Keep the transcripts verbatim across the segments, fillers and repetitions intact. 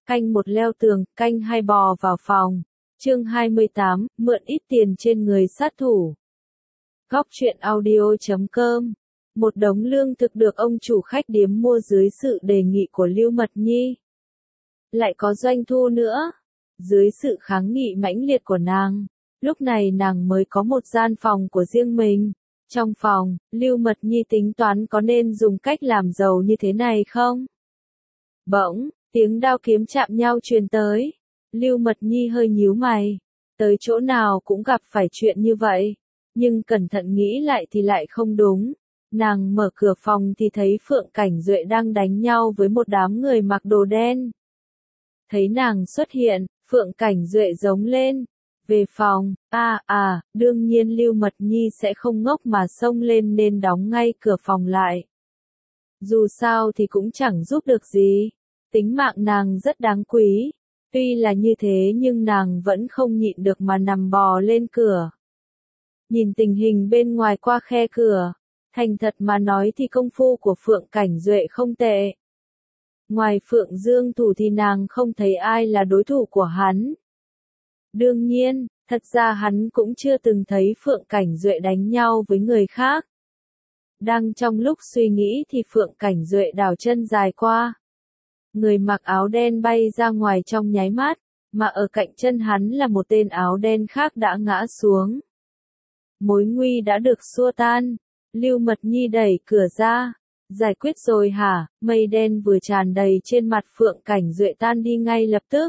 Canh một leo tường, canh hai bò vào phòng. Chương hai mươi tám, mượn ít tiền trên người sát thủ. Góc truyện audio chấm com. Một đống lương thực được ông chủ khách điếm mua dưới sự đề nghị của Lưu Mật Nhi. Lại có doanh thu nữa. Dưới sự kháng nghị mãnh liệt của nàng, lúc này nàng mới có một gian phòng của riêng mình. Trong phòng, Lưu Mật Nhi tính toán có nên dùng cách làm giàu như thế này không? Bỗng, tiếng đao kiếm chạm nhau truyền tới. Lưu Mật Nhi hơi nhíu mày. Tới chỗ nào cũng gặp phải chuyện như vậy. Nhưng cẩn thận nghĩ lại thì lại không đúng. Nàng mở cửa phòng thì thấy Phượng Cảnh Duệ đang đánh nhau với một đám người mặc đồ đen. Thấy nàng xuất hiện, Phượng Cảnh Duệ giống lên. Về phòng, à à, đương nhiên Lưu Mật Nhi sẽ không ngốc mà xông lên nên đóng ngay cửa phòng lại. Dù sao thì cũng chẳng giúp được gì. Tính mạng nàng rất đáng quý. Tuy là như thế nhưng nàng vẫn không nhịn được mà nằm bò lên cửa. Nhìn tình hình bên ngoài qua khe cửa, thành thật mà nói thì công phu của Phượng Cảnh Duệ không tệ. Ngoài Phượng Dương Thủ thì nàng không thấy ai là đối thủ của hắn. Đương nhiên, thật ra hắn cũng chưa từng thấy Phượng Cảnh Duệ đánh nhau với người khác. Đang trong lúc suy nghĩ thì Phượng Cảnh Duệ đảo chân dài qua. Người mặc áo đen bay ra ngoài trong nháy mắt, mà ở cạnh chân hắn là một tên áo đen khác đã ngã xuống. Mối nguy đã được xua tan. Lưu Mật Nhi đẩy cửa ra. Giải quyết rồi hả? Mây đen vừa tràn đầy trên mặt Phượng Cảnh Duệ tan đi ngay lập tức.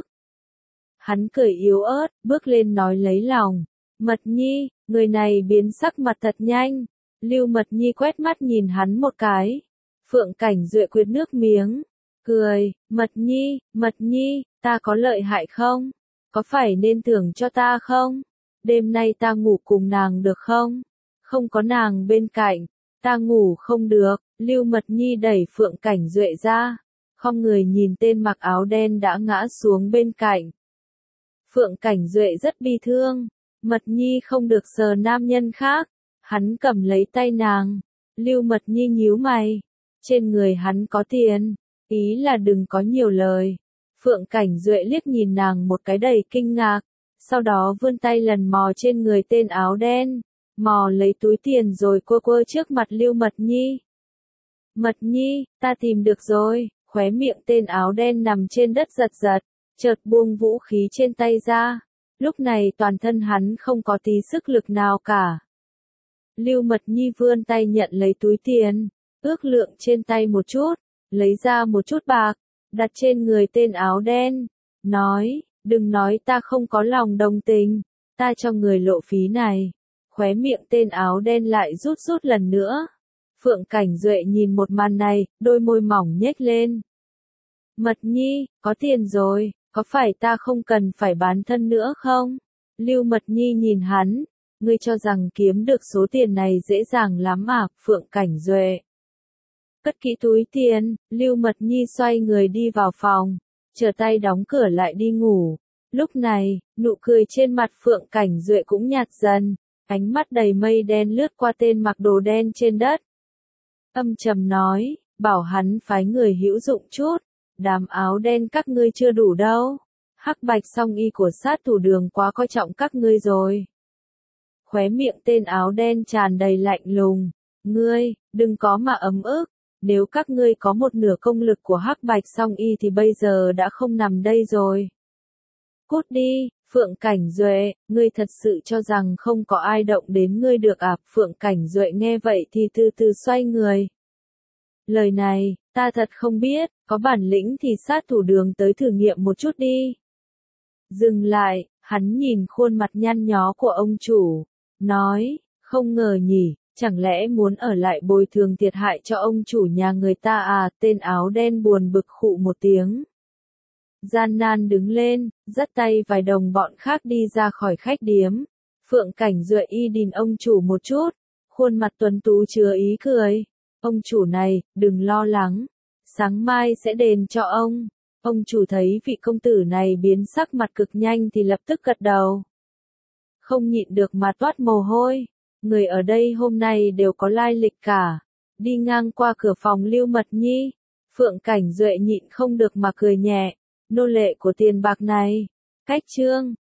Hắn cười yếu ớt, bước lên nói lấy lòng. Mật Nhi, người này biến sắc mặt thật nhanh. Lưu Mật Nhi quét mắt nhìn hắn một cái. Phượng Cảnh Duệ quyệt nước miếng. Cười, Mật Nhi, Mật Nhi, ta có lợi hại không? Có phải nên thưởng cho ta không? Đêm nay ta ngủ cùng nàng được không? Không có nàng bên cạnh, ta ngủ không được. Lưu Mật Nhi đẩy Phượng Cảnh Duệ ra. Không người nhìn tên mặc áo đen đã ngã xuống bên cạnh. Phượng Cảnh Duệ rất bi thương. Mật Nhi không được sờ nam nhân khác. Hắn cầm lấy tay nàng. Lưu Mật Nhi nhíu mày. Trên người hắn có tiền. Ý là đừng có nhiều lời. Phượng Cảnh Duệ liếc nhìn nàng một cái đầy kinh ngạc. Sau đó vươn tay lần mò trên người tên áo đen. Mò lấy túi tiền rồi quơ quơ trước mặt Lưu Mật Nhi. Mật Nhi, ta tìm được rồi. Khóe miệng tên áo đen nằm trên đất giật giật. Chợt buông vũ khí trên tay ra. Lúc này toàn thân hắn không có tí sức lực nào cả. Lưu Mật Nhi vươn tay nhận lấy túi tiền. Ước lượng trên tay một chút. Lấy ra một chút bạc. Đặt trên người tên áo đen. Nói, đừng nói ta không có lòng đồng tình. Ta cho người lộ phí này. Khóe miệng tên áo đen lại rút rút lần nữa. Phượng Cảnh Duệ nhìn một màn này, đôi môi mỏng nhếch lên. Mật Nhi, có tiền rồi, có phải ta không cần phải bán thân nữa không? Lưu Mật Nhi nhìn hắn, ngươi cho rằng kiếm được số tiền này dễ dàng lắm à? Phượng Cảnh Duệ cất kỹ túi tiền. Lưu Mật Nhi xoay người đi vào phòng, trở tay đóng cửa lại đi ngủ. Lúc này, nụ cười trên mặt Phượng Cảnh Duệ cũng nhạt dần, ánh mắt đầy mây đen lướt qua tên mặc đồ đen trên đất. Âm trầm nói, bảo hắn phái người hữu dụng chút, đám áo đen các ngươi chưa đủ đâu. Hắc Bạch Song Y của sát thủ Đường quá coi trọng các ngươi rồi. Khóe miệng tên áo đen tràn đầy lạnh lùng. Ngươi, đừng có mà ấm ức. Nếu các ngươi có một nửa công lực của Hắc Bạch Song Y thì bây giờ đã không nằm đây rồi. Cút đi, Phượng Cảnh Duệ, ngươi thật sự cho rằng không có ai động đến ngươi được à? Phượng Cảnh Duệ nghe vậy thì từ từ xoay người. Lời này, ta thật không biết, có bản lĩnh thì sát thủ Đường tới thử nghiệm một chút đi. Dừng lại, hắn nhìn khuôn mặt nhăn nhó của ông chủ, nói, không ngờ nhỉ. Chẳng lẽ muốn ở lại bồi thường thiệt hại cho ông chủ nhà người ta à? Tên áo đen buồn bực khụ một tiếng. Gian nan đứng lên, dắt tay vài đồng bọn khác đi ra khỏi khách điếm. Phượng Cảnh Duệ y nhìn ông chủ một chút. Khuôn mặt tuấn tú chứa ý cười. Ông chủ này, đừng lo lắng. Sáng mai sẽ đền cho ông. Ông chủ thấy vị công tử này biến sắc mặt cực nhanh thì lập tức gật đầu. Không nhịn được mà toát mồ hôi. Người ở đây hôm nay đều có lai lịch cả. Đi ngang qua cửa phòng Lưu Mật Nhi, Phượng Cảnh Duệ nhịn không được mà cười nhẹ. nô lệ của tiền bạc này. Cách chương